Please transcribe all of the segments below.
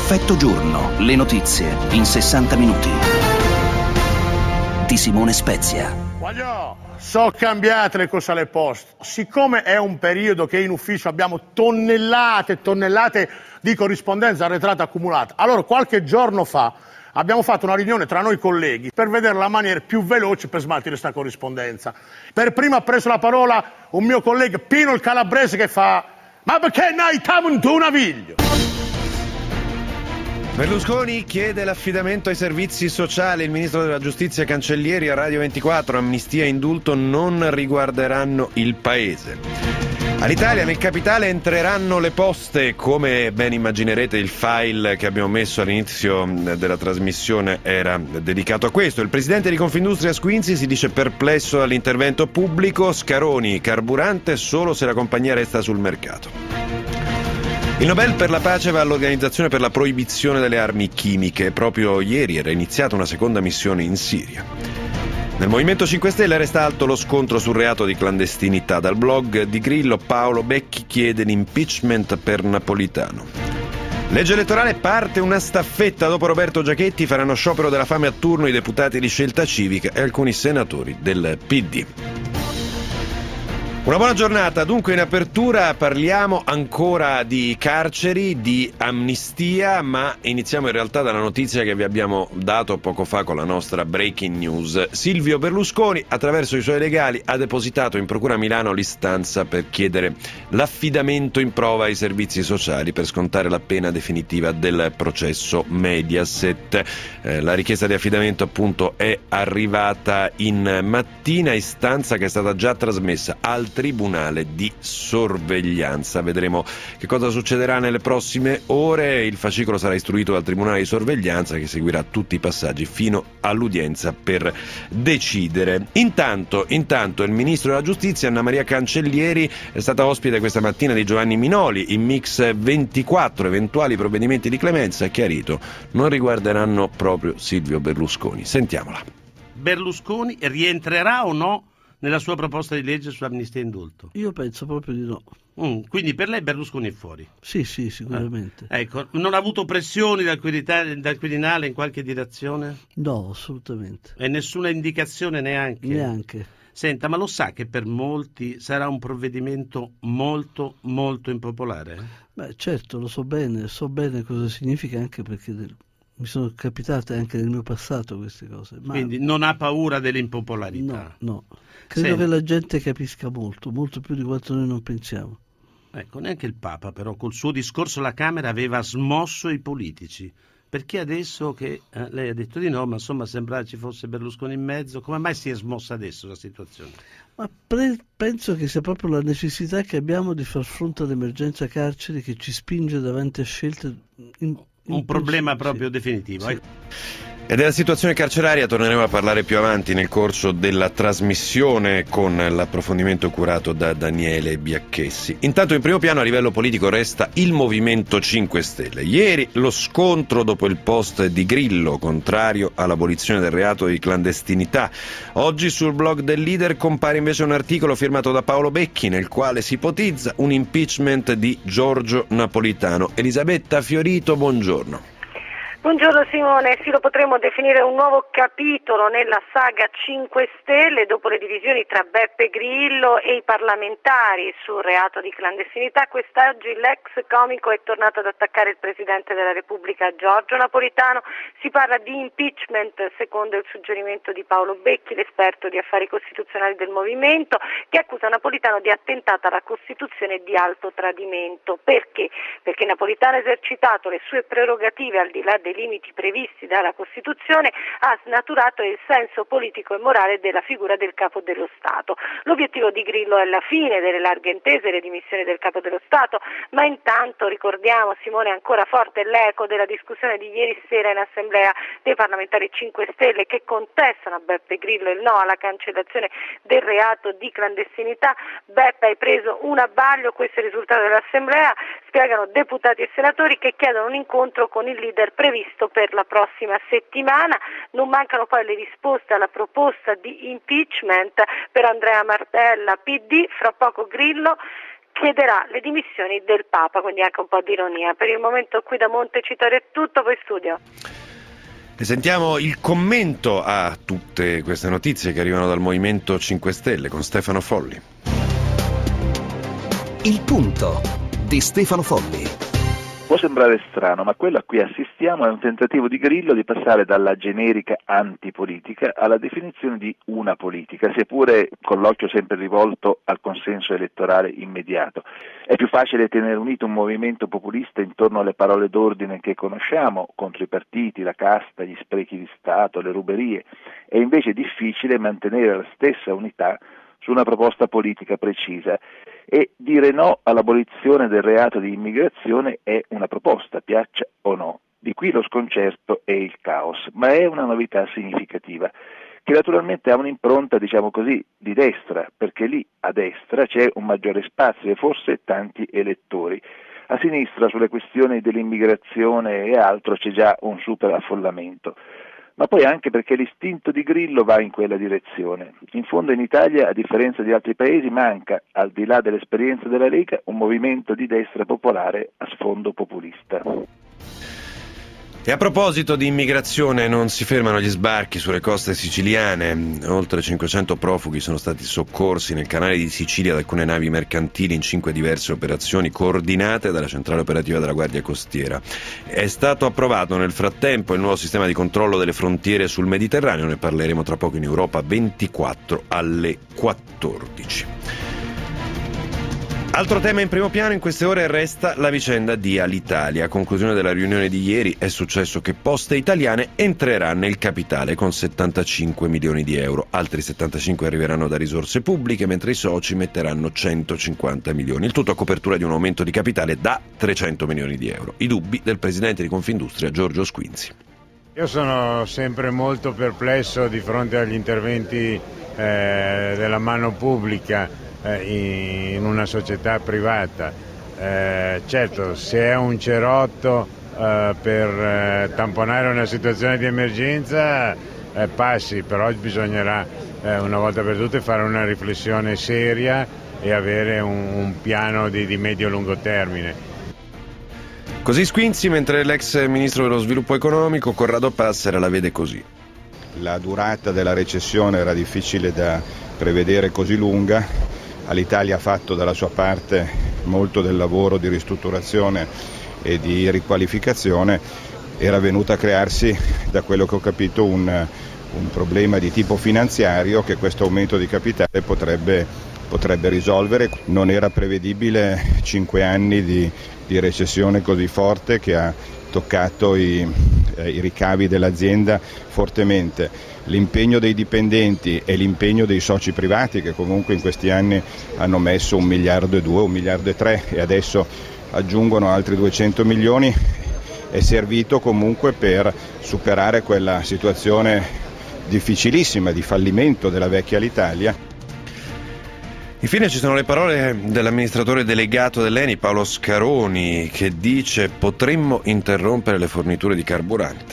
perfetto giorno, le notizie in 60 minuti. Di Simone Spezia. Sono cambiate le cose alle poste. Siccome è un periodo che in ufficio abbiamo tonnellate e tonnellate di corrispondenza arretrata accumulata, allora qualche giorno fa abbiamo fatto una riunione tra noi colleghi per vedere la maniera più veloce per smaltire questa corrispondenza. Per primo ha preso la parola un mio collega, Pino il Calabrese, che fa: ma perché noi stiamo in una viglia? Berlusconi chiede l'affidamento ai servizi sociali. Il ministro della giustizia Cancellieri a Radio 24: amnistia e indulto non riguarderanno il paese. All'Italia, nel capitale entreranno le poste. Come ben immaginerete, il file che abbiamo messo all'inizio della trasmissione era dedicato a questo. Il presidente di Confindustria Squinzi si dice perplesso dall'intervento pubblico. Scaroni: carburante solo se la compagnia resta sul mercato. Il Nobel per la pace va all'Organizzazione per la proibizione delle armi chimiche. Proprio ieri era iniziata una seconda missione in Siria. Nel Movimento 5 Stelle resta alto lo scontro sul reato di clandestinità. Dal blog di Grillo, Paolo Becchi chiede l'impeachment per Napolitano. Legge elettorale, parte una staffetta. Dopo Roberto Giachetti faranno sciopero della fame a turno i deputati di Scelta Civica e alcuni senatori del PD. Una buona giornata. Dunque, in apertura parliamo ancora di carceri, di amnistia, ma iniziamo in realtà dalla notizia che vi abbiamo dato poco fa con la nostra breaking news. Silvio Berlusconi, attraverso i suoi legali, ha depositato in Procura a Milano l'istanza per chiedere l'affidamento in prova ai servizi sociali per scontare la pena definitiva del processo Mediaset. La richiesta di affidamento appunto è arrivata in mattina, istanza che è stata già trasmessa al Tribunale di sorveglianza. Vedremo che cosa succederà nelle prossime ore. Il fascicolo sarà istruito dal Tribunale di sorveglianza, che seguirà tutti i passaggi fino all'udienza per decidere. Intanto il ministro della giustizia Anna Maria Cancellieri è stata ospite questa mattina di Giovanni Minoli in Mix 24. Eventuali provvedimenti di clemenza, ha chiarito, non riguarderanno proprio Silvio Berlusconi. Sentiamola. Berlusconi rientrerà o no nella sua proposta di legge su amnistia e indulto? Io penso proprio di no. Quindi per lei Berlusconi è fuori? Sì, sicuramente. Ecco, non ha avuto pressioni dal Quirinale in qualche direzione? No, assolutamente. E nessuna indicazione neanche? Neanche. Senta, ma lo sa che per molti sarà un provvedimento molto, molto impopolare? Beh, certo, lo so bene cosa significa, anche perché mi sono capitate anche nel mio passato queste cose. Ma quindi non ha paura dell'impopolarità? No. Credo che la gente capisca molto più di quanto noi non pensiamo. Ecco, neanche il Papa però col suo discorso alla Camera aveva smosso i politici. Perché adesso che lei ha detto di no, ma insomma sembra ci fosse Berlusconi in mezzo, come mai si è smossa adesso la situazione? Ma penso che sia proprio la necessità che abbiamo di far fronte all'emergenza carceri che ci spinge davanti a scelte un problema proprio definitivo. Sì. E della situazione carceraria torneremo a parlare più avanti nel corso della trasmissione con l'approfondimento curato da Daniele Biacchessi. Intanto in primo piano a livello politico resta il Movimento 5 Stelle. Ieri lo scontro dopo il post di Grillo, contrario all'abolizione del reato di clandestinità. Oggi sul blog del leader compare invece un articolo firmato da Paolo Becchi nel quale si ipotizza un impeachment di Giorgio Napolitano. Elisabetta Fiorito, buongiorno. Buongiorno Simone, sì, lo potremmo definire un nuovo capitolo nella saga 5 Stelle dopo le divisioni tra Beppe Grillo e i parlamentari sul reato di clandestinità. Quest'oggi l'ex comico è tornato ad attaccare il Presidente della Repubblica Giorgio Napolitano. Si parla di impeachment secondo il suggerimento di Paolo Becchi, l'esperto di affari costituzionali del Movimento, che accusa Napolitano di attentato alla Costituzione e di alto tradimento. Perché? Perché Napolitano ha esercitato le sue prerogative al di là dei limiti previsti dalla Costituzione, ha snaturato il senso politico e morale della figura del Capo dello Stato. L'obiettivo di Grillo è la fine delle larghe intese e le dimissioni del Capo dello Stato, ma intanto ricordiamo, Simone, ancora forte l'eco della discussione di ieri sera in Assemblea dei parlamentari 5 Stelle che contestano a Beppe Grillo il no alla cancellazione del reato di clandestinità. Beppe, hai preso un abbaglio, questo è il risultato dell'Assemblea, spiegano deputati e senatori che chiedono un incontro con il leader previsto per la prossima settimana. Non mancano poi le risposte alla proposta di impeachment per Andrea Martella, PD, fra poco Grillo chiederà le dimissioni del Papa, quindi anche un po' di ironia. Per il momento qui da Montecitorio è tutto, poi studio. E sentiamo il commento a tutte queste notizie che arrivano dal Movimento 5 Stelle con Stefano Folli. Il punto di Stefano Folli. Può sembrare strano, ma quello a cui assistiamo è un tentativo di Grillo di passare dalla generica antipolitica alla definizione di una politica, seppure con l'occhio sempre rivolto al consenso elettorale immediato. È più facile tenere unito un movimento populista intorno alle parole d'ordine che conosciamo, contro i partiti, la casta, gli sprechi di Stato, le ruberie. È invece difficile mantenere la stessa unità su una proposta politica precisa, e dire no all'abolizione del reato di immigrazione è una proposta, piaccia o no. Di qui lo sconcerto e il caos, ma è una novità significativa, che naturalmente ha un'impronta, diciamo così, di destra, perché lì a destra c'è un maggiore spazio e forse tanti elettori. A sinistra sulle questioni dell'immigrazione e altro c'è già un super affollamento. Ma poi anche perché l'istinto di Grillo va in quella direzione. In fondo in Italia, a differenza di altri paesi, manca, al di là dell'esperienza della Lega, un movimento di destra popolare a sfondo populista. E a proposito di immigrazione, non si fermano gli sbarchi sulle coste siciliane. Oltre 500 profughi sono stati soccorsi nel canale di Sicilia da alcune navi mercantili in 5 diverse operazioni coordinate dalla centrale operativa della Guardia Costiera. È stato approvato nel frattempo il nuovo sistema di controllo delle frontiere sul Mediterraneo, ne parleremo tra poco in Europa 24 alle 14. Altro tema in primo piano in queste ore resta la vicenda di Alitalia. A conclusione della riunione di ieri è successo che Poste Italiane entrerà nel capitale con 75 milioni di euro. Altri 75 arriveranno da risorse pubbliche, mentre i soci metteranno 150 milioni. Il tutto a copertura di un aumento di capitale da 300 milioni di euro. I dubbi del presidente di Confindustria Giorgio Squinzi. Io sono sempre molto perplesso di fronte agli interventi della mano pubblica in una società privata. Certo, se è un cerotto per tamponare una situazione di emergenza passi, però bisognerà una volta per tutte fare una riflessione seria e avere un piano di medio-lungo termine. Così Squinzi, mentre l'ex ministro dello sviluppo economico Corrado Passera la vede così. La durata della recessione era difficile da prevedere così lunga. L'Italia ha fatto dalla sua parte molto del lavoro di ristrutturazione e di riqualificazione. Era venuto a crearsi, da quello che ho capito, un problema di tipo finanziario che questo aumento di capitale potrebbe risolvere. Non era prevedibile 5 anni di recessione così forte che ha toccato i ricavi dell'azienda fortemente. L'impegno dei dipendenti e l'impegno dei soci privati, che comunque in questi anni hanno messo 1,2 miliardi, 1,3 miliardi e adesso aggiungono altri 200 milioni, è servito comunque per superare quella situazione difficilissima di fallimento della vecchia Alitalia. Infine ci sono le parole dell'amministratore delegato dell'ENI Paolo Scaroni, che dice: potremmo interrompere le forniture di carburante.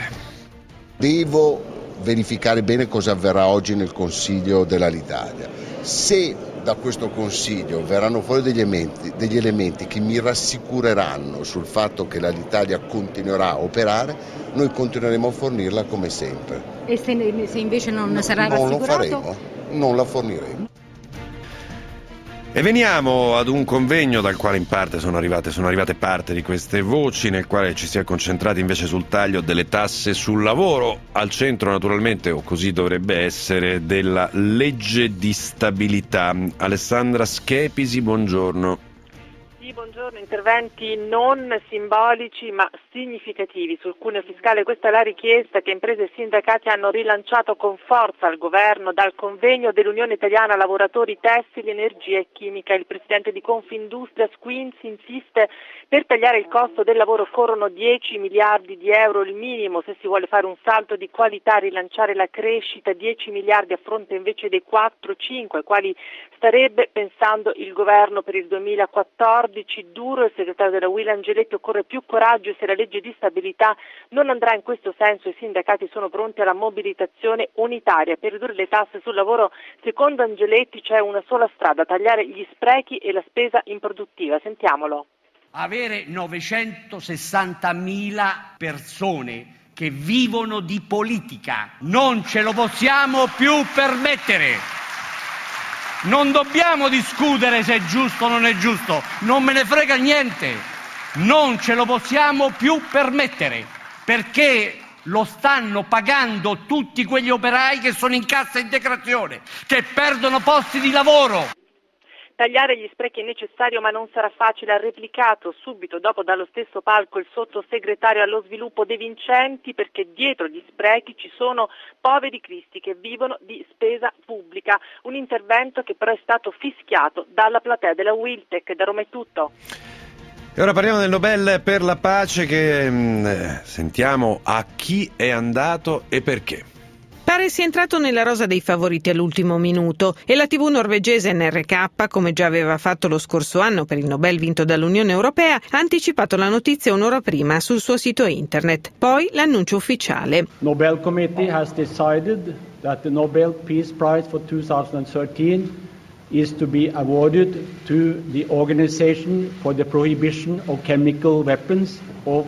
Devo verificare bene cosa avverrà oggi nel Consiglio dell'Alitalia. Se da questo Consiglio verranno fuori degli elementi che mi rassicureranno sul fatto che l'Alitalia continuerà a operare, noi continueremo a fornirla come sempre. E se invece non sarà rassicurato? Non lo faremo, non la forniremo. E veniamo ad un convegno dal quale in parte sono arrivate parte di queste voci, nel quale ci si è concentrati invece sul taglio delle tasse sul lavoro, al centro naturalmente, o così dovrebbe essere, della legge di stabilità. Alessandra Schepisi, buongiorno. Sì, buongiorno. Interventi non simbolici ma significativi sul cuneo fiscale. Questa è la richiesta che imprese e sindacati hanno rilanciato con forza al governo dal convegno dell'Unione Italiana Lavoratori Tessili, Energia e Chimica. Il presidente di Confindustria Squinzi insiste: per tagliare il costo del lavoro occorrono 10 miliardi di euro, il minimo se si vuole fare un salto di qualità, rilanciare la crescita. 10 miliardi a fronte invece dei 4-5 quali starebbe pensando il governo per il 2014. duro. Il segretario della UIL Angeletti: occorre più coraggio e se la legge di stabilità non andrà in questo senso i sindacati sono pronti alla mobilitazione unitaria. Per ridurre le tasse sul lavoro, secondo Angeletti, c'è una sola strada: tagliare gli sprechi e la spesa improduttiva. Sentiamolo. Avere 960.000 persone che vivono di politica non ce lo possiamo più permettere. Non dobbiamo discutere se è giusto o non è giusto, non me ne frega niente. Non ce lo possiamo più permettere, perché lo stanno pagando tutti quegli operai che sono in cassa integrazione, che perdono posti di lavoro. Tagliare gli sprechi è necessario ma non sarà facile, ha replicato subito dopo dallo stesso palco il sottosegretario allo sviluppo De Vincenti, perché dietro gli sprechi ci sono poveri cristi che vivono di spesa pubblica. Un intervento che però è stato fischiato dalla platea della Wiltec. Da Roma è tutto. E ora parliamo del Nobel per la pace, che sentiamo a chi è andato e perché. Pare sia entrato nella rosa dei favoriti all'ultimo minuto e la TV norvegese NRK, come già aveva fatto lo scorso anno per il Nobel vinto dall'Unione Europea, ha anticipato la notizia un'ora prima sul suo sito internet. Poi l'annuncio ufficiale. Nobel Committee has decided that the Nobel Peace Prize for 2013 is to be awarded to the Organization for the Prohibition of Chemical Weapons,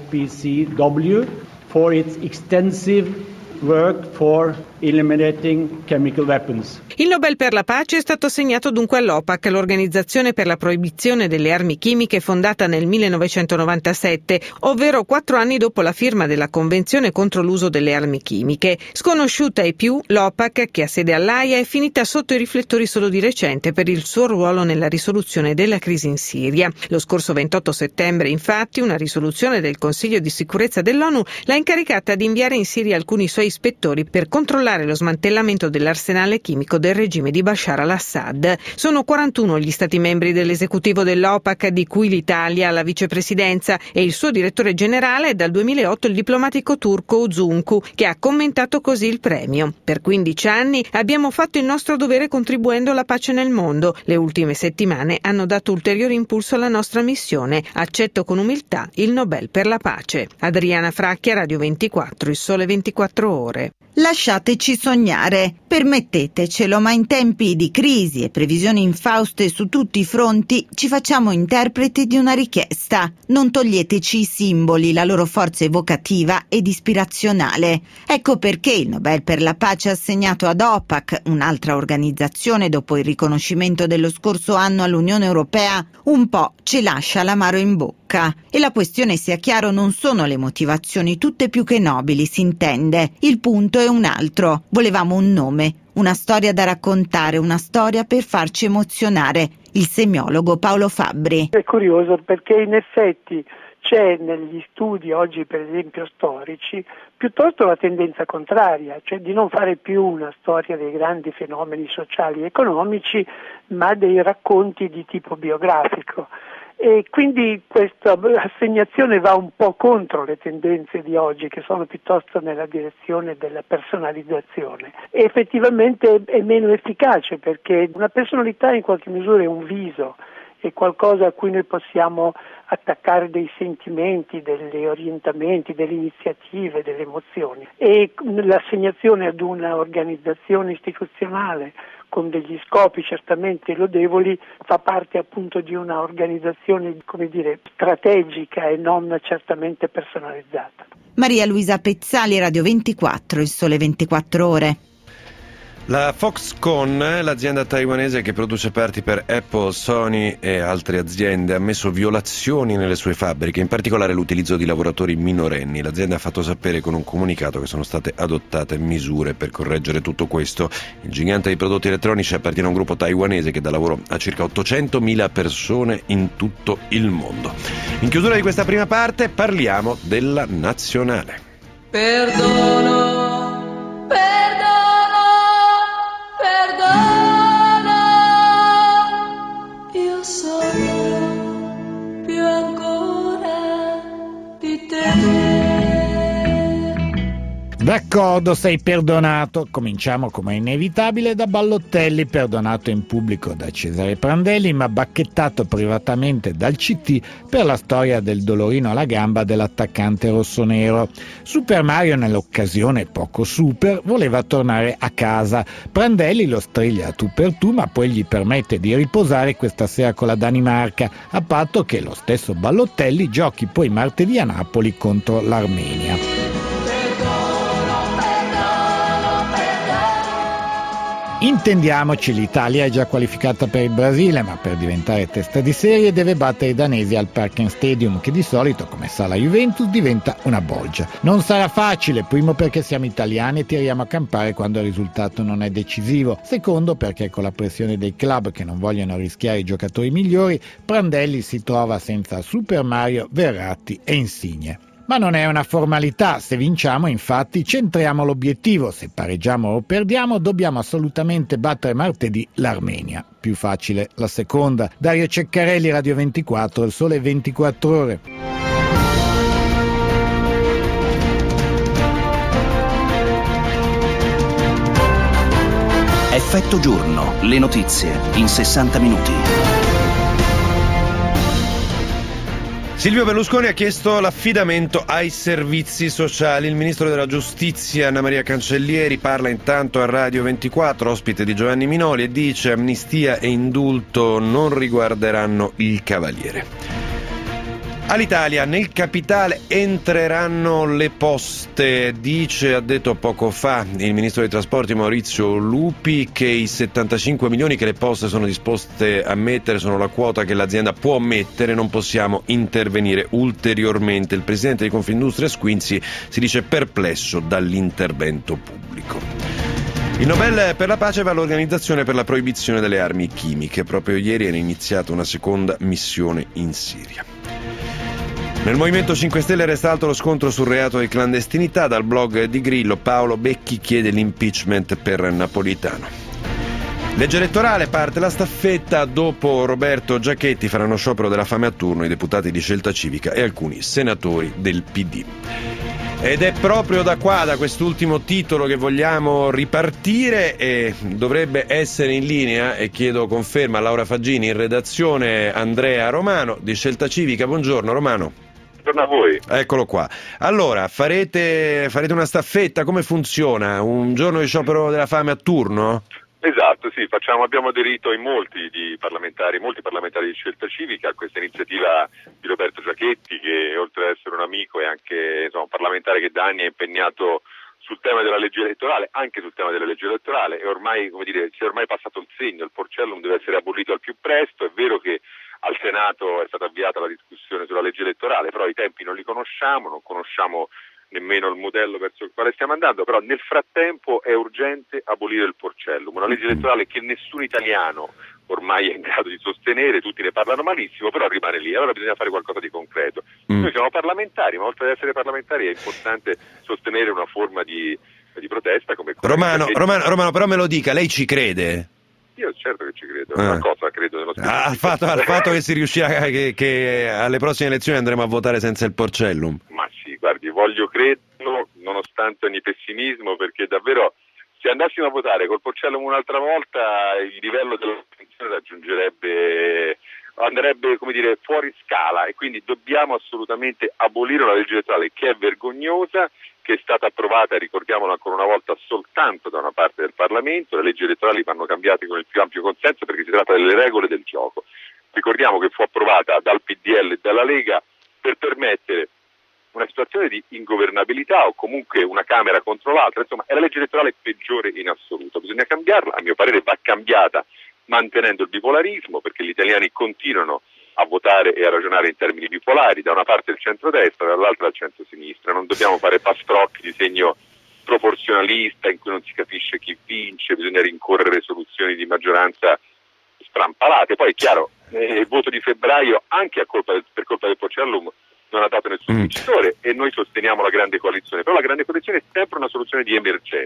OPCW, for its extensive work for eliminating chemical weapons. Il Nobel per la pace è stato assegnato dunque all'OPAC, l'Organizzazione per la proibizione delle armi chimiche fondata nel 1997, ovvero 4 anni dopo la firma della Convenzione contro l'uso delle armi chimiche. Sconosciuta ai più, l'OPAC, che ha sede all'Aia, è finita sotto i riflettori solo di recente per il suo ruolo nella risoluzione della crisi in Siria. Lo scorso 28 settembre, infatti, una risoluzione del Consiglio di sicurezza dell'ONU l'ha incaricata di inviare in Siria alcuni suoi ispettori per controllare lo smantellamento dell'arsenale chimico del regime di Bashar al-Assad. Sono 41 gli stati membri dell'esecutivo dell'OPAC, di cui l'Italia ha la vicepresidenza, e il suo direttore generale è dal 2008 il diplomatico turco Uzuncu, che ha commentato così il premio. Per 15 anni abbiamo fatto il nostro dovere contribuendo alla pace nel mondo. Le ultime settimane hanno dato ulteriore impulso alla nostra missione. Accetto con umiltà il Nobel per la pace. Adriana Fracchia, Radio 24, Il Sole 24 Ore. Lasciateci sognare, permettetecelo, ma in tempi di crisi e previsioni infauste su tutti i fronti ci facciamo interpreti di una richiesta. Non toglieteci i simboli, la loro forza evocativa ed ispirazionale. Ecco perché il Nobel per la pace assegnato ad OPAC, un'altra organizzazione dopo il riconoscimento dello scorso anno all'Unione Europea, un po' ci lascia l'amaro in bocca. E la questione, sia chiaro, non sono le motivazioni, tutte più che nobili, si intende. Il punto è un altro. Volevamo un nome, una storia da raccontare, una storia per farci emozionare. Il semiologo Paolo Fabbri. È curioso perché in effetti c'è negli studi oggi, per esempio storici, piuttosto la tendenza contraria, cioè di non fare più una storia dei grandi fenomeni sociali e economici, ma dei racconti di tipo biografico. E quindi questa assegnazione va un po' contro le tendenze di oggi, che sono piuttosto nella direzione della personalizzazione. E effettivamente è meno efficace, perché una personalità in qualche misura è un viso, è qualcosa a cui noi possiamo attaccare dei sentimenti, degli orientamenti, delle iniziative, delle emozioni. E l'assegnazione ad una organizzazione istituzionale con degli scopi certamente lodevoli fa parte appunto di una organizzazione, come dire, strategica e non certamente personalizzata. Maria Luisa Pezzali, Radio 24, Il Sole 24 Ore. La Foxconn, l'azienda taiwanese che produce parti per Apple, Sony e altre aziende, ha ammesso violazioni nelle sue fabbriche, in particolare l'utilizzo di lavoratori minorenni. L'azienda ha fatto sapere con un comunicato che sono state adottate misure per correggere tutto questo. Il gigante dei prodotti elettronici appartiene a un gruppo taiwanese che dà lavoro a circa 800.000 persone in tutto il mondo. In chiusura di questa prima parte parliamo della nazionale. Perdono. Io sono più ancora di te. Da D'accordo, sei perdonato. Cominciamo come inevitabile da Balotelli, perdonato in pubblico da Cesare Prandelli ma bacchettato privatamente dal CT per la storia del dolorino alla gamba dell'attaccante rossonero. Super Mario, nell'occasione poco super, voleva tornare a casa. Prandelli lo striglia a tu per tu ma poi gli permette di riposare questa sera con la Danimarca, a patto che lo stesso Balotelli giochi poi martedì a Napoli contro l'Armenia. Intendiamoci, l'Italia è già qualificata per il Brasile, ma per diventare testa di serie deve battere i danesi al Parken Stadium, che di solito, come sa la Juventus, diventa una bolgia. Non sarà facile, primo perché siamo italiani e tiriamo a campare quando il risultato non è decisivo, secondo perché con la pressione dei club che non vogliono rischiare i giocatori migliori, Prandelli si trova senza Super Mario, Verratti e Insigne. Ma non è una formalità, se vinciamo infatti centriamo l'obiettivo, se pareggiamo o perdiamo dobbiamo assolutamente battere martedì l'Armenia. Più facile la seconda. Dario Ceccarelli, Radio 24, Il Sole 24 Ore. Effetto giorno, le notizie in 60 minuti. Silvio Berlusconi ha chiesto l'affidamento ai servizi sociali. Il ministro della Giustizia Anna Maria Cancellieri parla intanto a Radio 24, ospite di Giovanni Minoli, e dice: amnistia e indulto non riguarderanno il Cavaliere. All'Italia, nel capitale entreranno le poste, ha detto poco fa il ministro dei trasporti Maurizio Lupi che i 75 milioni che le poste sono disposte a mettere sono la quota che l'azienda può mettere, non possiamo intervenire ulteriormente. Il presidente di Confindustria Squinzi si dice perplesso dall'intervento pubblico. Il Nobel per la pace va all'Organizzazione per la proibizione delle armi chimiche. Proprio ieri era iniziata una seconda missione in Siria. Nel Movimento 5 Stelle resta alto lo scontro sul reato di clandestinità. Dal blog di Grillo, Paolo Becchi chiede l'impeachment per Napolitano. Legge elettorale, parte la staffetta. Dopo Roberto Giachetti faranno sciopero della fame a turno i deputati di Scelta Civica e alcuni senatori del PD. Ed è proprio da qua, da quest'ultimo titolo, che vogliamo ripartire, e dovrebbe essere in linea, e chiedo conferma a Laura Faggini in redazione, Andrea Romano di Scelta Civica. Buongiorno Romano. Buongiorno a voi. Eccolo qua. Allora, farete una staffetta? Come funziona? Un giorno di sciopero della fame a turno? Esatto, sì, abbiamo aderito in molti parlamentari di Scelta Civica a questa iniziativa di Roberto Giachetti, che oltre ad essere un amico è anche un parlamentare che da anni è impegnato sul tema della legge elettorale, anche sul tema della legge elettorale, e ormai, si è ormai passato il segno, il porcellum deve essere abolito al più presto. È vero che al Senato è stata avviata la discussione sulla legge elettorale, però i tempi non li conosciamo, non conosciamo nemmeno il modello verso il quale stiamo andando, però nel frattempo è urgente abolire il porcellum, una legge elettorale che nessun italiano ormai è in grado di sostenere, tutti ne parlano malissimo, però rimane lì, allora bisogna fare qualcosa di concreto. Noi siamo parlamentari, ma oltre ad essere parlamentari è importante sostenere una forma di protesta come quella. Romano, però me lo dica, lei ci crede? Io certo che ci credo, una cosa credo nello stesso. Al fatto che si riuscirà, che alle prossime elezioni andremo a votare senza il porcellum? Ma sì, guardi, voglio crederlo nonostante ogni pessimismo, perché davvero se andassimo a votare col porcellum un'altra volta il livello dell'attenzione andrebbe fuori scala, e quindi dobbiamo assolutamente abolire una legge elettorale che è vergognosa, che è stata approvata, ricordiamolo ancora una volta, soltanto da una parte del Parlamento. Le leggi elettorali vanno cambiate con il più ampio consenso perché si tratta delle regole del gioco. Ricordiamo che fu approvata dal PDL e dalla Lega per permettere una situazione di ingovernabilità o comunque una Camera contro l'altra, insomma è la legge elettorale peggiore in assoluto. Bisogna cambiarla, a mio parere va cambiata mantenendo il bipolarismo, perché gli italiani continuano a votare e a ragionare in termini bipolari, da una parte il centrodestra, dall'altra il centrosinistra. Non dobbiamo fare pastrocchi di segno proporzionalista in cui non si capisce chi vince, bisogna rincorrere soluzioni di maggioranza strampalate. Poi è chiaro, il voto di febbraio, anche per colpa del porcellum, non ha dato nessun vincitore, e noi sosteniamo la grande coalizione, però la grande coalizione è sempre una soluzione di emergenza.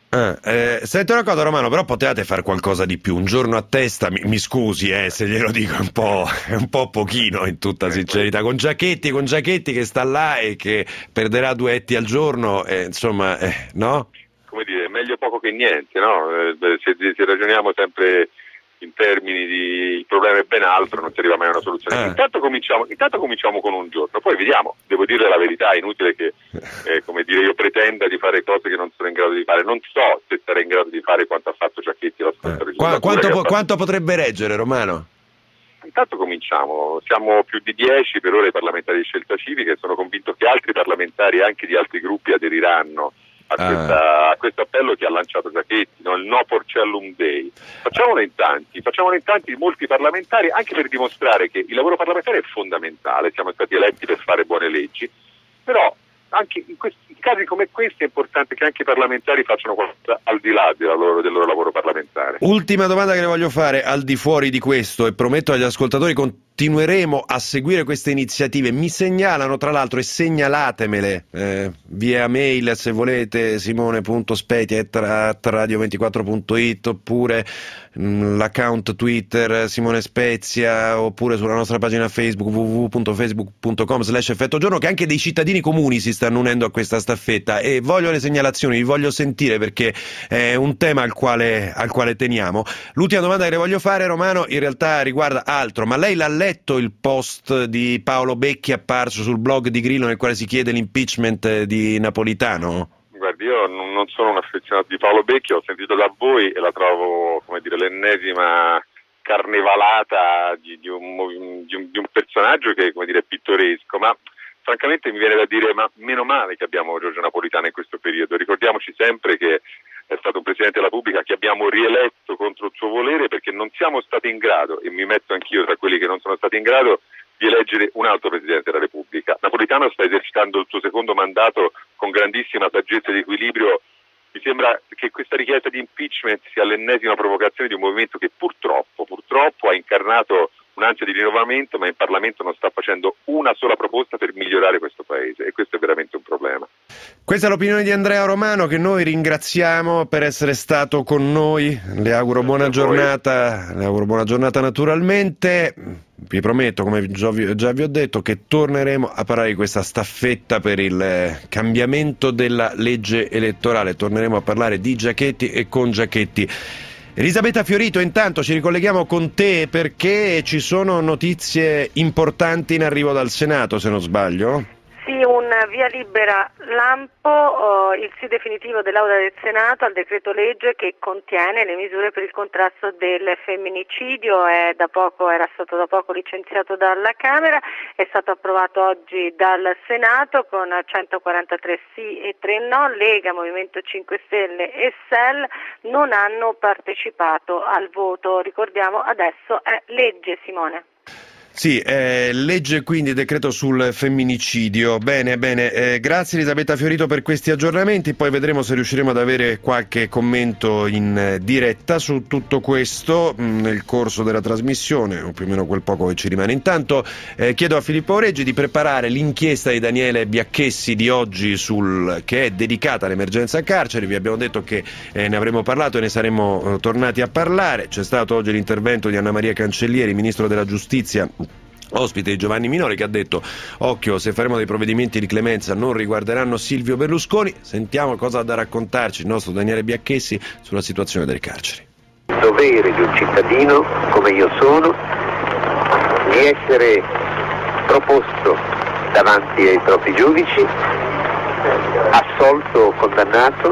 Senti una cosa, Romano, però potevate fare qualcosa di più, un giorno a testa, mi scusi se glielo dico è un po' pochino, in tutta sincerità, con Giachetti che sta là e che perderà 2 etti al giorno, insomma, no? Come dire, meglio poco che niente, no? Se ragioniamo sempre in termini di il problema è ben altro, non si arriva mai a una soluzione. Intanto cominciamo con un giorno, poi vediamo. Devo dire la verità, è inutile che io pretenda di fare cose che non sono in grado di fare. Non so se sarei in grado di fare quanto ha fatto Giachetti la scorsa legislatura. Quanto potrebbe reggere, Romano? Intanto cominciamo, siamo più di 10 per ora i parlamentari di Scelta Civica e sono convinto che altri parlamentari anche di altri gruppi aderiranno a questo appello che ha lanciato Giachetti, no? Il No Porcellum Day. Facciamolo in tanti, molti parlamentari, anche per dimostrare che il lavoro parlamentare è fondamentale, siamo stati eletti per fare buone leggi, però anche in casi come questi è importante che anche i parlamentari facciano qualcosa al di là del loro lavoro parlamentare. Ultima domanda che le voglio fare, al di fuori di questo, e prometto agli ascoltatori continueremo a seguire queste iniziative. Mi segnalano tra l'altro, e segnalatemele via mail se volete, simone.spezia@radio24.it, oppure l'account Twitter Simone Spezia, oppure sulla nostra pagina Facebook www.facebook.com/effetto giorno, che anche dei cittadini comuni si stanno unendo a questa staffetta, e voglio le segnalazioni, vi voglio sentire perché è un tema al quale teniamo. L'ultima domanda che le voglio fare, Romano, in realtà riguarda altro, ma lei l'ha letto il post di Paolo Becchi apparso sul blog di Grillo nel quale si chiede l'impeachment di Napolitano? Guardi, io non sono un affezionato di Paolo Becchi, ho sentito da voi e la trovo, l'ennesima carnevalata di un personaggio che è pittoresco, ma francamente mi viene da dire, ma meno male che abbiamo Giorgio Napolitano in questo periodo. Ricordiamoci sempre che è stato un Presidente della Repubblica che abbiamo rieletto contro il suo volere, perché non siamo stati in grado, e mi metto anch'io tra quelli che non sono stati in grado, di eleggere un altro Presidente della Repubblica. Napolitano sta esercitando il suo secondo mandato con grandissima saggezza ed equilibrio. Mi sembra che questa richiesta di impeachment sia l'ennesima provocazione di un movimento che purtroppo ha incarnato un'ansia di rinnovamento, ma in Parlamento non sta facendo una sola proposta per migliorare questo Paese, e questo è veramente un problema. Questa è l'opinione di Andrea Romano, che noi ringraziamo per essere stato con noi. Le auguro buona giornata naturalmente. Vi prometto, come già vi ho detto, che torneremo a parlare di questa staffetta per il cambiamento della legge elettorale. Torneremo a parlare di Giachetti e con Giachetti. Elisabetta Fiorito, intanto ci ricolleghiamo con te perché ci sono notizie importanti in arrivo dal Senato, se non sbaglio. Sì, un via libera lampo, il sì definitivo dell'Aula del Senato al decreto legge che contiene le misure per il contrasto del femminicidio. Era stato da poco licenziato dalla Camera, è stato approvato oggi dal Senato con 143 sì e 3 no. Lega, Movimento 5 Stelle e SEL non hanno partecipato al voto. Ricordiamo, adesso è legge, Simone. Sì, legge quindi decreto sul femminicidio. Bene, grazie Elisabetta Fiorito per questi aggiornamenti, poi vedremo se riusciremo ad avere qualche commento in diretta su tutto questo nel corso della trasmissione, o più o meno quel poco che ci rimane. Intanto chiedo a Filippo Oreggi di preparare l'inchiesta di Daniele Biacchessi di oggi che è dedicata all'emergenza carceri. Vi abbiamo detto che ne avremmo parlato e ne saremmo tornati a parlare. C'è stato oggi l'intervento di Anna Maria Cancellieri, Ministro della Giustizia, ospite di Giovanni Minori, che ha detto: occhio, se faremo dei provvedimenti di clemenza non riguarderanno Silvio Berlusconi. Sentiamo cosa ha da raccontarci il nostro Daniele Biacchessi sulla situazione delle carceri. Il dovere di un cittadino come io sono di essere proposto davanti ai propri giudici, assolto o condannato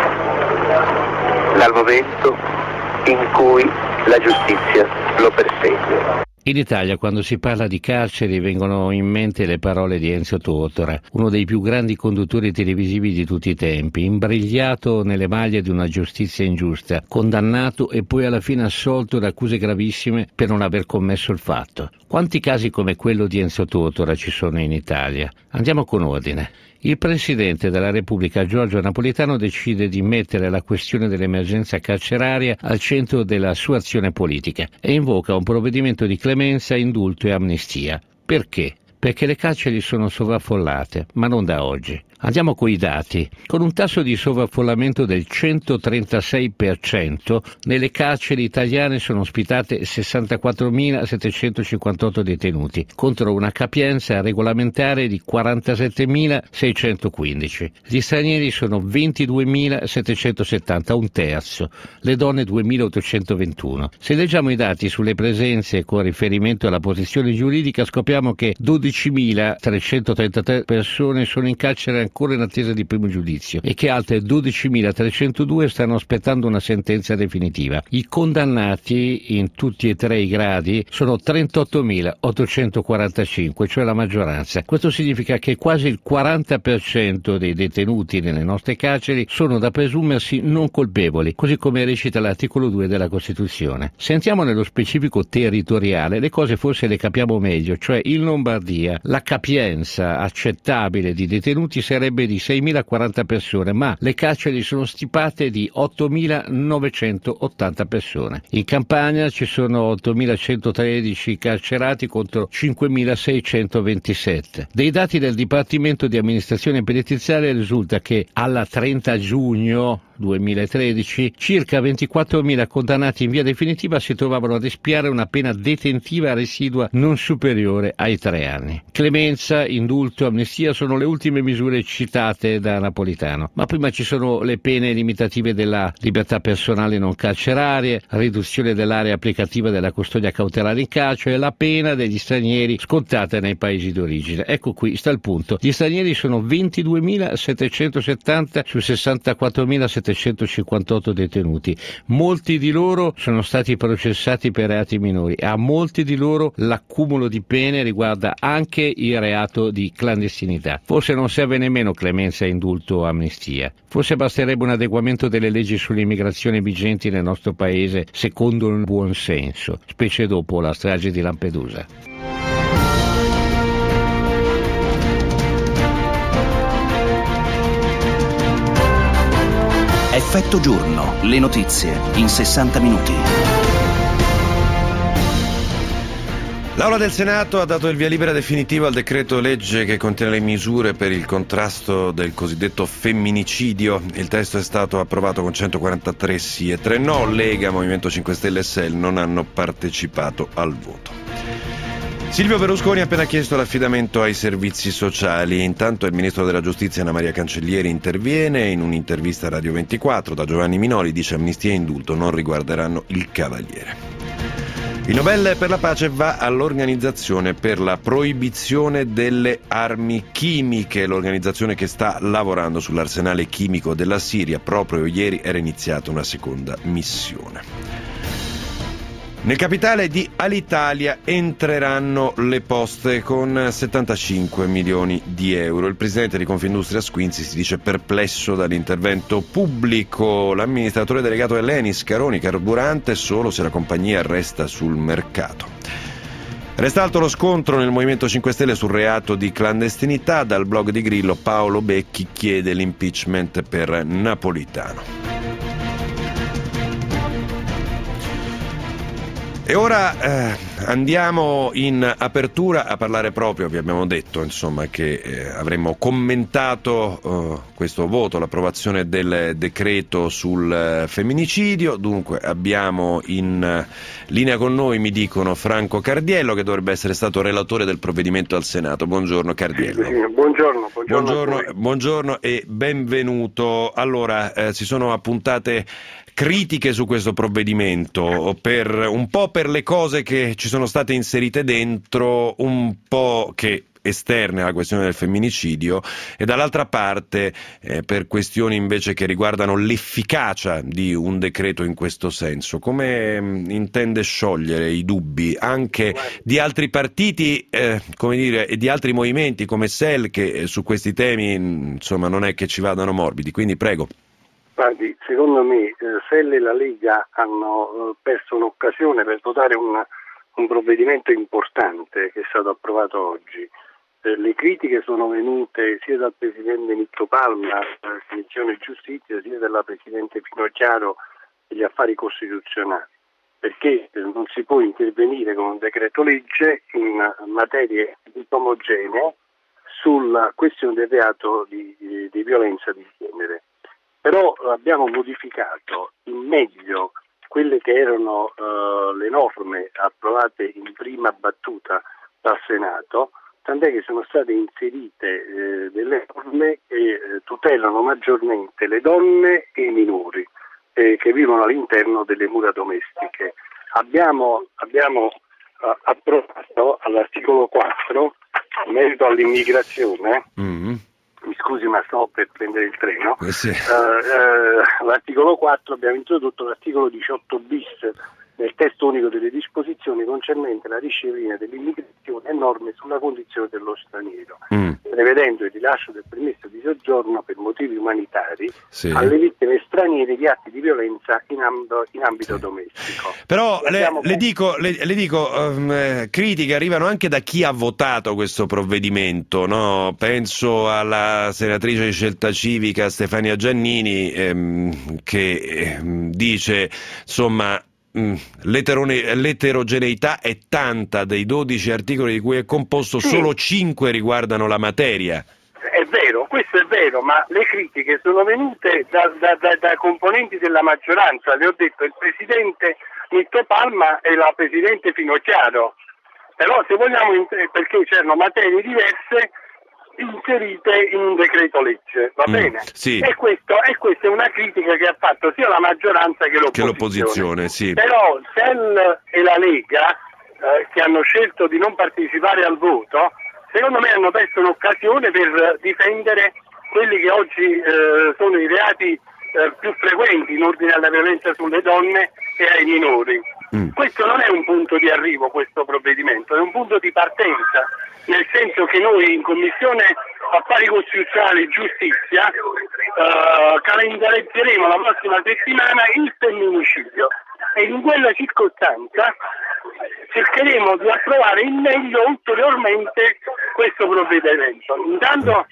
dal momento in cui la giustizia lo persegue. In Italia, quando si parla di carceri, vengono in mente le parole di Enzo Tortora, uno dei più grandi conduttori televisivi di tutti i tempi, imbrigliato nelle maglie di una giustizia ingiusta, condannato e poi alla fine assolto da accuse gravissime per non aver commesso il fatto. Quanti casi come quello di Enzo Tortora ci sono in Italia? Andiamo con ordine. Il Presidente della Repubblica Giorgio Napolitano decide di mettere la questione dell'emergenza carceraria al centro della sua azione politica e invoca un provvedimento di clemenza, indulto e amnistia. Perché? Perché le carceri sono sovraffollate, ma non da oggi. Andiamo coi dati. Con un tasso di sovraffollamento del 136%, nelle carceri italiane sono ospitate 64.758 detenuti, contro una capienza regolamentare di 47.615. Gli stranieri sono 22.770, un terzo, le donne 2.821. Se leggiamo i dati sulle presenze con riferimento alla posizione giuridica, scopriamo che 12.333 persone sono in carcere ancora in attesa di primo giudizio e che altre 12.302 stanno aspettando una sentenza definitiva. I condannati in tutti e tre i gradi sono 38.845, cioè la maggioranza. Questo significa che quasi il 40% dei detenuti nelle nostre carceri sono da presumersi non colpevoli, così come recita l'articolo 2 della Costituzione. Se entriamo nello specifico territoriale, le cose forse le capiamo meglio, cioè in Lombardia la capienza accettabile di detenuti sarebbe di 6.040 persone, ma le carceri sono stipate di 8.980 persone. In Campania ci sono 8.113 carcerati contro 5.627. Dei dati del Dipartimento di Amministrazione Penitenziaria risulta che alla 30 giugno 2013 circa 24.000 condannati in via definitiva si trovavano ad espiare una pena detentiva residua non superiore ai 3 anni. Clemenza, indulto, amnistia sono le ultime misure citate da Napolitano, ma prima ci sono le pene limitative della libertà personale non carcerarie, riduzione dell'area applicativa della custodia cautelare in carcere e la pena degli stranieri scontata nei paesi d'origine. Ecco, qui sta il punto. Gli stranieri sono 22.770 su 64.758 detenuti. Molti di loro sono stati processati per reati minori. A molti di loro l'accumulo di pene riguarda anche il reato di clandestinità. Forse non serve nemmeno clemenza, indulto o amnistia. Forse basterebbe un adeguamento delle leggi sull'immigrazione vigenti nel nostro paese secondo il buon senso, specie dopo la strage di Lampedusa. Effetto giorno, le notizie in 60 minuti. L'Aula del Senato ha dato il via libera definitivo al decreto legge che contiene le misure per il contrasto del cosiddetto femminicidio. Il testo è stato approvato con 143 sì e 3 no. Lega, Movimento 5 Stelle e SEL non hanno partecipato al voto. Silvio Berlusconi ha appena chiesto l'affidamento ai servizi sociali. Intanto il ministro della Giustizia Anna Maria Cancellieri interviene in un'intervista a Radio 24. Da Giovanni Minoli dice: amnistia e indulto non riguarderanno il Cavaliere. Il Nobel per la pace va all'Organizzazione per la proibizione delle armi chimiche, l'organizzazione che sta lavorando sull'arsenale chimico della Siria. Proprio ieri era iniziata una seconda missione. Nel capitale di Alitalia entreranno le poste con 75 milioni di euro. Il presidente di Confindustria Squinzi si dice perplesso dall'intervento pubblico. L'amministratore delegato dell'ENI Scaroni: carburante solo se la compagnia resta sul mercato. Resta alto lo scontro nel Movimento 5 Stelle sul reato di clandestinità. Dal blog di Grillo Paolo Becchi chiede l'impeachment per Napolitano. E ora andiamo in apertura a parlare proprio, vi abbiamo detto insomma che avremmo commentato questo voto, l'approvazione del decreto sul femminicidio. Dunque abbiamo in linea con noi, mi dicono, Franco Cardiello, che dovrebbe essere stato relatore del provvedimento al Senato. Buongiorno Cardiello. Buongiorno e benvenuto. Allora, si sono appuntate critiche su questo provvedimento, un po' per le cose che ci sono state inserite dentro, un po' che esterne alla questione del femminicidio, e dall'altra parte per questioni invece che riguardano l'efficacia di un decreto in questo senso. Come intende sciogliere i dubbi anche di altri partiti, come dire, e di altri movimenti come SEL, che su questi temi insomma non è che ci vadano morbidi, quindi prego. Guardi, secondo me SEL e la Lega hanno perso un'occasione per votare un provvedimento importante che è stato approvato oggi. Le critiche sono venute sia dal Presidente Nitto Palma della Commissione Giustizia, sia dalla Presidente Finocchiaro degli Affari Costituzionali, perché non si può intervenire con un decreto legge in materie disomogenee sulla questione del reato di violenza di genere. Però abbiamo modificato in meglio quelle che erano le norme approvate in prima battuta dal Senato, tant'è che sono state inserite delle norme che tutelano maggiormente le donne e i minori che vivono all'interno delle mura domestiche. Abbiamo approvato all'articolo 4, in merito all'immigrazione, mi scusi ma sto per prendere il treno, l'articolo 4 abbiamo introdotto l'articolo 18 bis nel testo unico delle disposizioni concernente la disciplina dell'immigrazione e norme sulla condizione dello straniero, prevedendo il rilascio del permesso di soggiorno per motivi umanitari alle vittime straniere di atti di violenza in ambito domestico. Però le dico, critiche arrivano anche da chi ha votato questo provvedimento, no? Penso alla senatrice di Scelta Civica Stefania Giannini, che dice, insomma, l'eterogeneità è tanta, dei 12 articoli di cui è composto solo 5 riguardano la materia. È vero, questo è vero, ma le critiche sono venute da componenti della maggioranza, le ho detto il presidente Nitto Palma e la presidente Finocchiaro, però se vogliamo, perché c'erano materie diverse inserite in un decreto legge, va bene? Sì. E questa è una critica che ha fatto sia la maggioranza che l'opposizione. Sì. Però SEL e la Lega, che hanno scelto di non partecipare al voto, secondo me hanno perso un'occasione per difendere quelli che oggi sono i reati più frequenti in ordine alla violenza sulle donne e ai minori. Questo non è un punto di arrivo, questo provvedimento, è un punto di partenza, nel senso che noi in Commissione Affari Costituzionali e Giustizia calendarizzeremo la prossima settimana il femminicidio e in quella circostanza cercheremo di approvare in meglio ulteriormente questo provvedimento. Intanto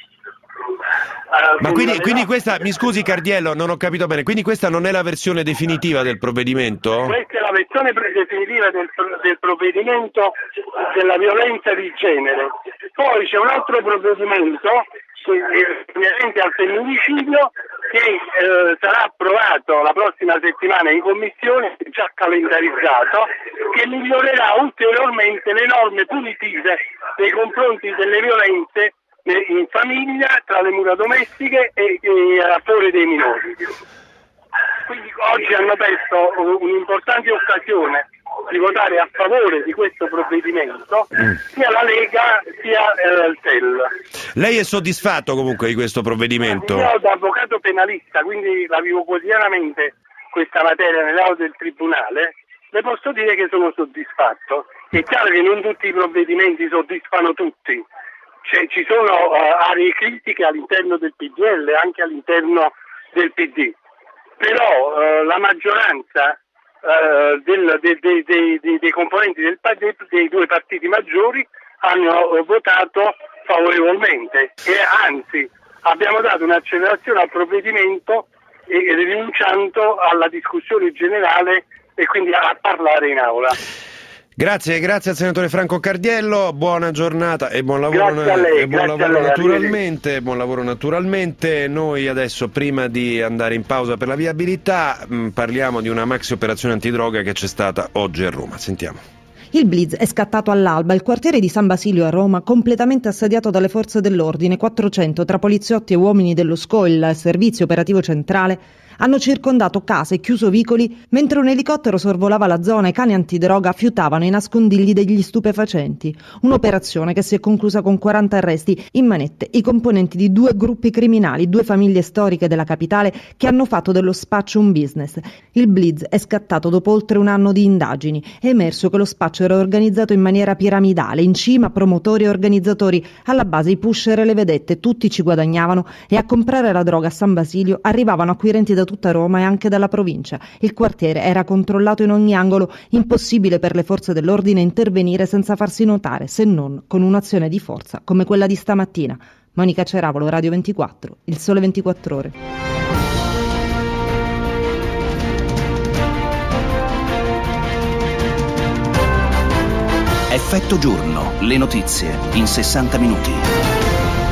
ma quindi questa, mi scusi Cardiello, non ho capito bene, quindi questa non è la versione definitiva del provvedimento? Questa è la versione definitiva del provvedimento della violenza di genere. Poi c'è un altro provvedimento inerente al femminicidio che sarà approvato la prossima settimana in commissione, già calendarizzato, che migliorerà ulteriormente le norme punitive nei confronti delle violenze in famiglia, tra le mura domestiche e a favore dei minori. Quindi oggi hanno perso un'importante occasione di votare a favore di questo provvedimento sia la Lega sia il SEL. Lei è soddisfatto comunque di questo provvedimento? Io da avvocato penalista, quindi la vivo quotidianamente questa materia nell'aula del tribunale, le posso dire che sono soddisfatto. È chiaro che non tutti i provvedimenti soddisfano tutti. Ci sono aree critiche all'interno del PDL, anche all'interno del PD, però la maggioranza dei componenti dei due partiti maggiori hanno votato favorevolmente e anzi abbiamo dato un'accelerazione al provvedimento rinunciando alla discussione generale e quindi a parlare in aula. Grazie al senatore Franco Cardiello, buona giornata e buon lavoro, buon lavoro naturalmente. Noi adesso, prima di andare in pausa per la viabilità, parliamo di una maxi operazione antidroga che c'è stata oggi a Roma. Sentiamo. Il blitz è scattato all'alba, il quartiere di San Basilio a Roma, completamente assediato dalle forze dell'ordine. 400 tra poliziotti e uomini dello SCO, il servizio operativo centrale, hanno circondato case e chiuso vicoli mentre un elicottero sorvolava la zona e i cani antidroga fiutavano i nascondigli degli stupefacenti. Un'operazione che si è conclusa con 40 arresti, in manette i componenti di 2 gruppi criminali, 2 famiglie storiche della capitale che hanno fatto dello spaccio un business. Il blitz è scattato dopo oltre un anno di indagini. È emerso che lo spaccio era organizzato in maniera piramidale, in cima promotori e organizzatori, alla base i pusher e le vedette, tutti ci guadagnavano e a comprare la droga a San Basilio arrivavano acquirenti da tutta Roma e anche dalla provincia. Il quartiere era controllato in ogni angolo, impossibile per le forze dell'ordine intervenire senza farsi notare, se non con un'azione di forza come quella di stamattina. Monica Ceravolo, Radio 24, Il Sole 24 Ore. Effetto giorno, le notizie in 60 minuti.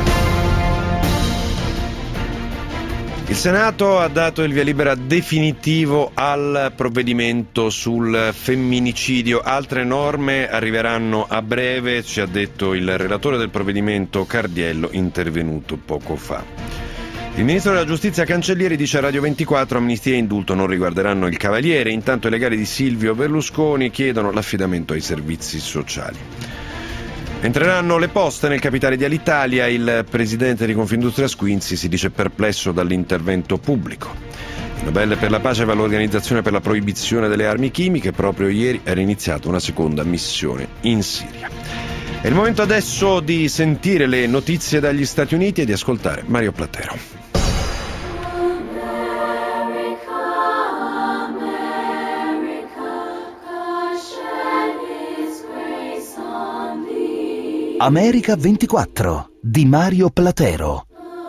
Il Senato ha dato il via libera definitivo al provvedimento sul femminicidio. Altre norme arriveranno a breve, ci ha detto il relatore del provvedimento Cardiello, intervenuto poco fa. Il ministro della Giustizia Cancellieri dice a Radio 24: amnistia e indulto non riguarderanno il Cavaliere. Intanto i legali di Silvio Berlusconi chiedono l'affidamento ai servizi sociali. Entreranno le poste nel capitale di Alitalia. Il presidente di Confindustria Squinzi si dice perplesso dall'intervento pubblico. Il Nobel per la pace va all'Organizzazione per la proibizione delle armi chimiche. Proprio ieri era iniziata una seconda missione in Siria. È il momento adesso di sentire le notizie dagli Stati Uniti e di ascoltare Mario Platero. America 24 di Mario Platero.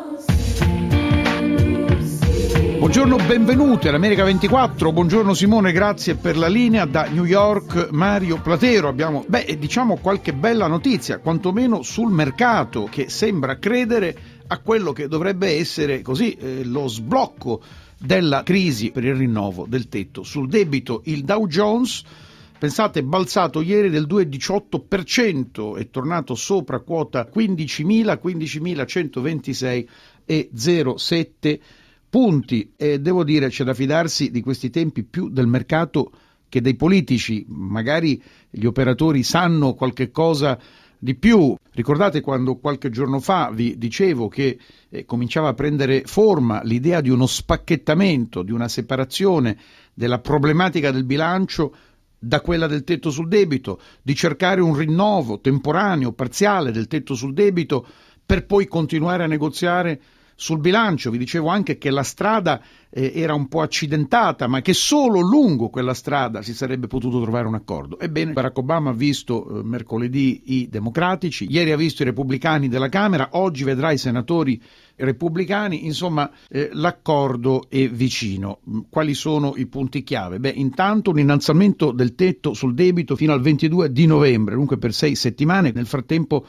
Buongiorno, benvenuti all'America 24. Buongiorno Simone, grazie per la linea. Da New York Mario Platero. Abbiamo qualche bella notizia, quantomeno sul mercato, che sembra credere a quello che dovrebbe essere lo sblocco della crisi per il rinnovo del tetto sul debito. Il Dow Jones, pensate, balzato ieri del 2,18%, è tornato sopra quota 15.126,07 punti, e devo dire c'è da fidarsi di questi tempi più del mercato che dei politici. Magari gli operatori sanno qualche cosa di più. Ricordate quando qualche giorno fa vi dicevo che cominciava a prendere forma l'idea di uno spacchettamento, di una separazione della problematica del bilancio da quella del tetto sul debito, di cercare un rinnovo temporaneo, parziale del tetto sul debito per poi continuare a negoziare sul bilancio. Vi dicevo anche che la strada era un po' accidentata, ma che solo lungo quella strada si sarebbe potuto trovare un accordo. Ebbene, Barack Obama ha visto mercoledì i democratici, ieri ha visto i repubblicani della Camera, oggi vedrà i senatori repubblicani. Insomma, l'accordo è vicino. Quali sono i punti chiave? Intanto un innalzamento del tetto sul debito fino al 22 di novembre, dunque per 6 settimane. Nel frattempo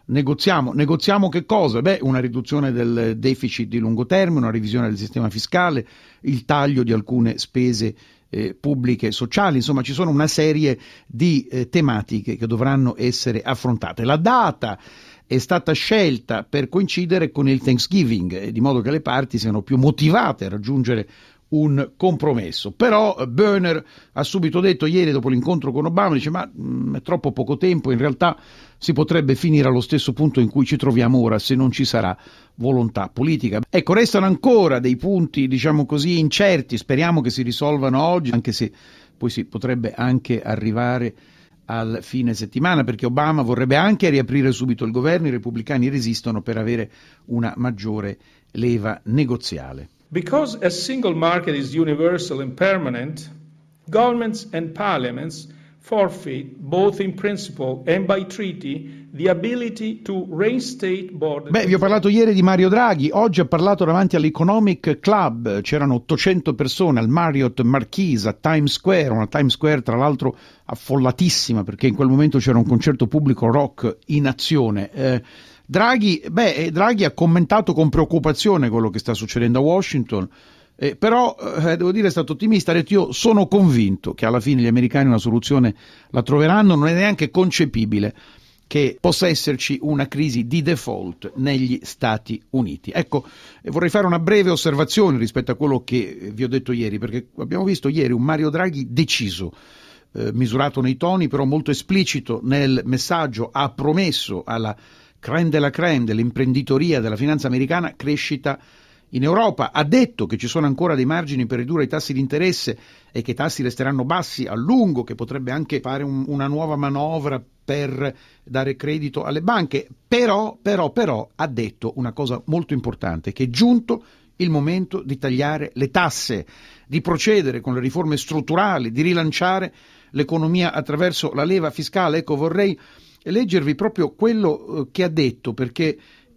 negoziamo che cosa? Una riduzione del deficit di lungo termine, una revisione del sistema fiscale, il taglio di alcune spese pubbliche e sociali. Insomma, ci sono una serie di tematiche che dovranno essere affrontate. La data è stata scelta per coincidere con il Thanksgiving, di modo che le parti siano più motivate a raggiungere un compromesso. Però Boehner ha subito detto ieri, dopo l'incontro con Obama, dice ma è troppo poco tempo, in realtà si potrebbe finire allo stesso punto in cui ci troviamo ora se non ci sarà volontà politica. Ecco, restano ancora dei punti, incerti, speriamo che si risolvano oggi, anche se poi si potrebbe anche arrivare al fine settimana, perché Obama vorrebbe anche riaprire subito il governo. I repubblicani resistono per avere una maggiore leva negoziale. Because a single market is universal and permanent, governments and parliaments forfeit, both in principle and by treaty, the ability to reinstate border. Vi ho parlato ieri di Mario Draghi, oggi ha parlato davanti all'Economic Club, c'erano 800 persone al Marriott Marquise a Times Square, una Times Square tra l'altro affollatissima perché in quel momento c'era un concerto pubblico rock in azione. Draghi ha commentato con preoccupazione quello che sta succedendo a Washington, però devo dire è stato ottimista, ha detto io sono convinto che alla fine gli americani una soluzione la troveranno, non è neanche concepibile che possa esserci una crisi di default negli Stati Uniti. Ecco, vorrei fare una breve osservazione rispetto a quello che vi ho detto ieri, perché abbiamo visto ieri un Mario Draghi deciso, misurato nei toni, però molto esplicito nel messaggio. Ha promesso alla crème de la crème dell'imprenditoria della finanza americana crescita in Europa, ha detto che ci sono ancora dei margini per ridurre i tassi di interesse e che i tassi resteranno bassi a lungo, che potrebbe anche fare una nuova manovra per dare credito alle banche, però ha detto una cosa molto importante, che è giunto il momento di tagliare le tasse, di procedere con le riforme strutturali, di rilanciare l'economia attraverso la leva fiscale. Ecco, vorrei leggervi proprio quello che ha detto, perché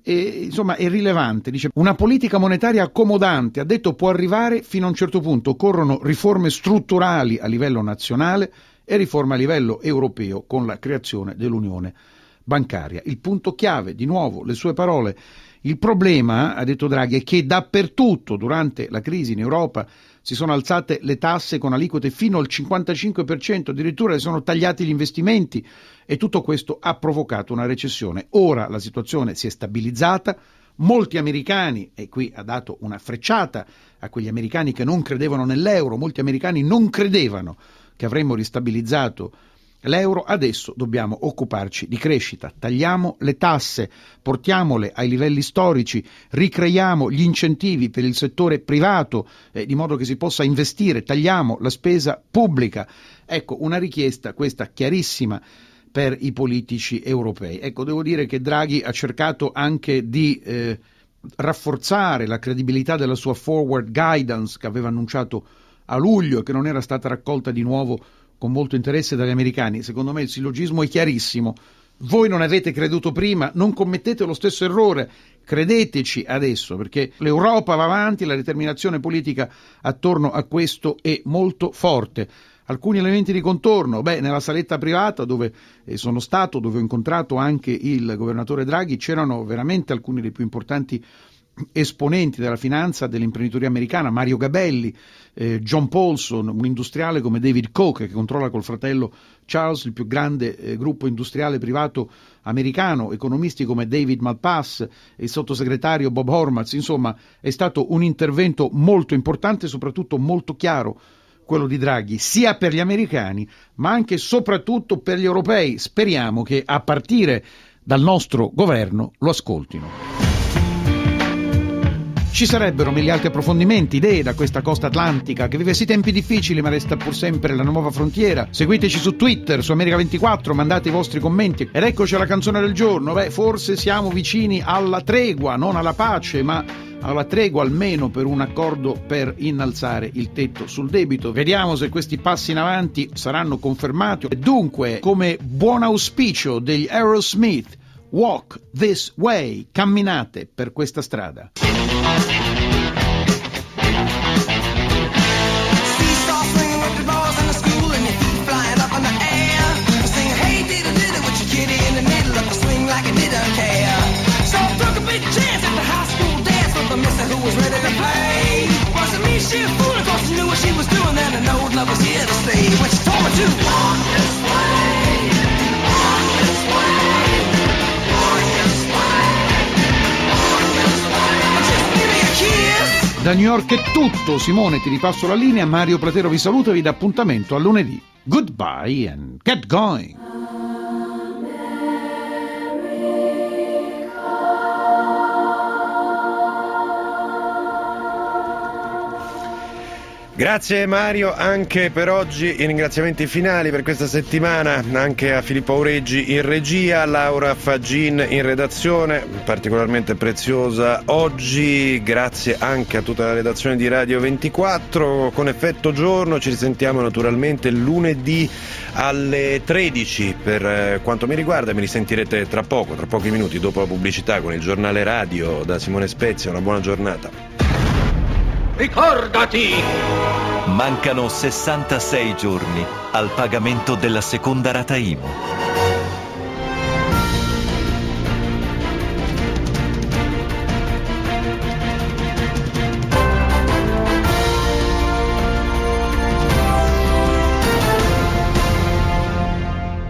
è rilevante. Dice: una politica monetaria accomodante, ha detto, può arrivare fino a un certo punto, occorrono riforme strutturali a livello nazionale e riforme a livello europeo con la creazione dell'unione bancaria. Il punto chiave, di nuovo, le sue parole: Il problema, ha detto Draghi, è che dappertutto durante la crisi in Europa si sono alzate le tasse con aliquote fino al 55%, addirittura si sono tagliati gli investimenti e tutto questo ha provocato una recessione. Ora la situazione si è stabilizzata, molti americani, e qui ha dato una frecciata a quegli americani che non credevano nell'euro, molti americani non credevano che avremmo ristabilizzato l'euro, adesso dobbiamo occuparci di crescita, tagliamo le tasse, portiamole ai livelli storici, ricreiamo gli incentivi per il settore privato di modo che si possa investire, tagliamo la spesa pubblica. Ecco, una richiesta questa chiarissima per i politici europei. Ecco, devo dire che Draghi ha cercato anche di rafforzare la credibilità della sua forward guidance che aveva annunciato a luglio e che non era stata raccolta di nuovo con molto interesse dagli americani. Secondo me il sillogismo è chiarissimo. Voi non avete creduto prima, non commettete lo stesso errore, credeteci adesso, perché l'Europa va avanti, la determinazione politica attorno a questo è molto forte. Alcuni elementi di contorno, nella saletta privata dove sono stato, dove ho incontrato anche il governatore Draghi, c'erano veramente alcuni dei più importanti esponenti della finanza, dell'imprenditoria americana, Mario Gabelli, John Paulson, un industriale come David Koch che controlla col fratello Charles il più grande gruppo industriale privato americano, economisti come David Malpass, il sottosegretario Bob Hormats. Insomma, è stato un intervento molto importante e soprattutto molto chiaro quello di Draghi, sia per gli americani ma anche e soprattutto per gli europei. Speriamo che a partire dal nostro governo lo ascoltino. Ci sarebbero mille altri approfondimenti, idee da questa costa atlantica che vive sì tempi difficili ma resta pur sempre la nuova frontiera. Seguiteci su Twitter, su America24, mandate i vostri commenti. Ed eccoci alla canzone del giorno. Forse siamo vicini alla tregua, non alla pace, ma alla tregua almeno per un accordo per innalzare il tetto sul debito. Vediamo se questi passi in avanti saranno confermati. E dunque, come buon auspicio degli Aerosmith, Walk This Way, camminate per questa strada. Da New York è tutto, Simone ti ripasso la linea, Mario Platero vi saluta e vi dà appuntamento a lunedì. Goodbye and get going! Grazie Mario, anche per oggi i ringraziamenti finali per questa settimana anche a Filippo Aureggi in regia, Laura Faggin in redazione, particolarmente preziosa oggi, grazie anche a tutta la redazione di Radio 24 con effetto giorno. Ci risentiamo naturalmente lunedì alle 13 per quanto mi riguarda, mi risentirete tra pochi minuti dopo la pubblicità con il giornale radio da Simone Spezia. Una buona giornata. Ricordati! Mancano 66 giorni al pagamento della seconda rata IMU.